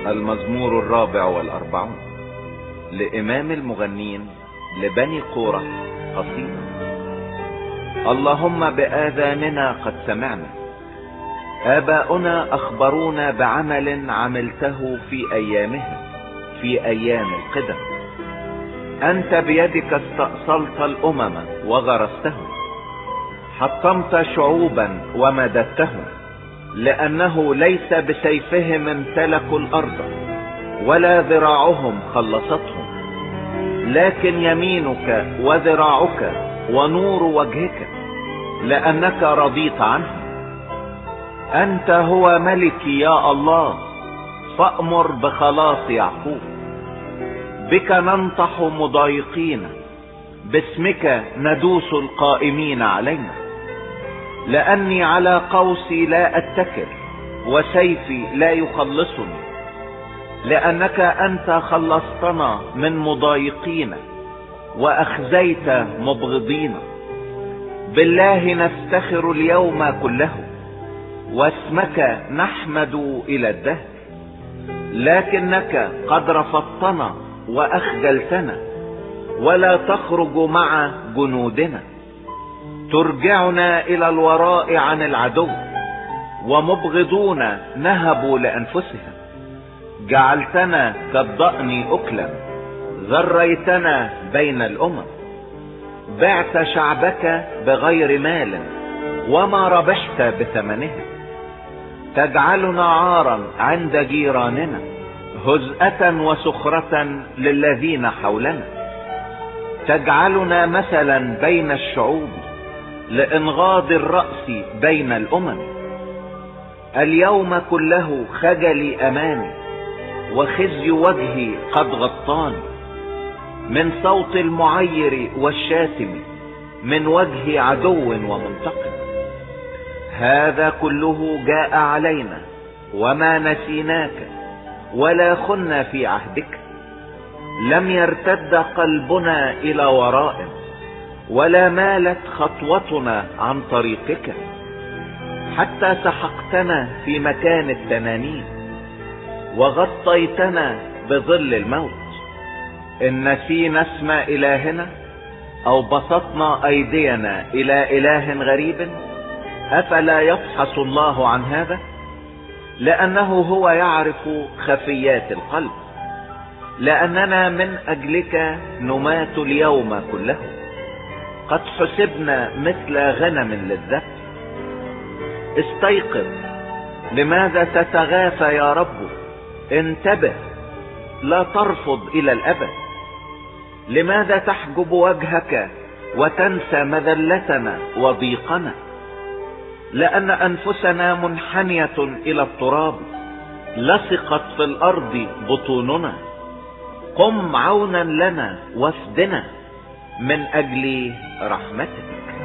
المزمور 44 لإمام المغنين لبني قورح قصيدة. اللهم بآذاننا قد سمعنا، آباؤنا أخبرونا بعمل عملته في أيامهم، في أيام القدم. أنت بيدك استأصلت الأمم وغرستهم، حطمت شعوبا ومددتهم، لأنه ليس بسيفهم امتلكوا الأرض ولا ذراعهم خلصتهم، لكن يمينك وذراعك ونور وجهك، لأنك رضيت عنهم. أنت هو ملكي يا الله، فأمر بخلاص يعقوب. بك ننطح مضايقين، باسمك ندوس القائمين علينا. لأني على قوسي لا أتكل، وسيفي لا يخلصني، لأنك أنت خلصتنا من مضايقين وأخزيت مبغضين. بالله نفتخر اليوم كله، واسمك نحمد إلى الدهر. لكنك قد رفضتنا وأخجلتنا، ولا تخرج مع جنودنا. ترجعنا إلى الوراء عن العدو، ومبغضون نهبوا لأنفسهم. جعلتنا كالضأن أكلا، ذريتنا بين الأمم. بعت شعبك بغير مال، وما ربحت بثمنها. تجعلنا عارا عند جيراننا، هزءة وسخرة للذين حولنا. تجعلنا مثلا بين الشعوب، لإنغاض الرأس بين الأمم. اليوم كله خجلي أمامي، وخزي وجهي قد غطاني. من صوت المعير والشاتم، من وجه عدو ومنتقم. هذا كله جاء علينا، وما نسيناك ولا خنا في عهدك. لم يرتد قلبنا إلى وراء، ولا مالت خطوتنا عن طريقك، حتى سحقتنا في مكان التنانين، وغطيتنا بظل الموت. إن نسينا اسم إلهنا، أو بسطنا أيدينا إلى إله غريب، أفلا يفحص الله عن هذا؟ لأنه هو يعرف خفيات القلب. لأننا من أجلك نمات اليوم كله، قد حسبنا مثل غنم للذبح. استيقظ، لماذا تتغافى يا رب؟ انتبه، لا ترفض إلى الأبد. لماذا تحجب وجهك وتنسى مذلتنا وضيقنا؟ لأن أنفسنا منحنية إلى التراب، لصقت في الأرض بطوننا. قم عونا لنا وافدنا من أجل رحمتك.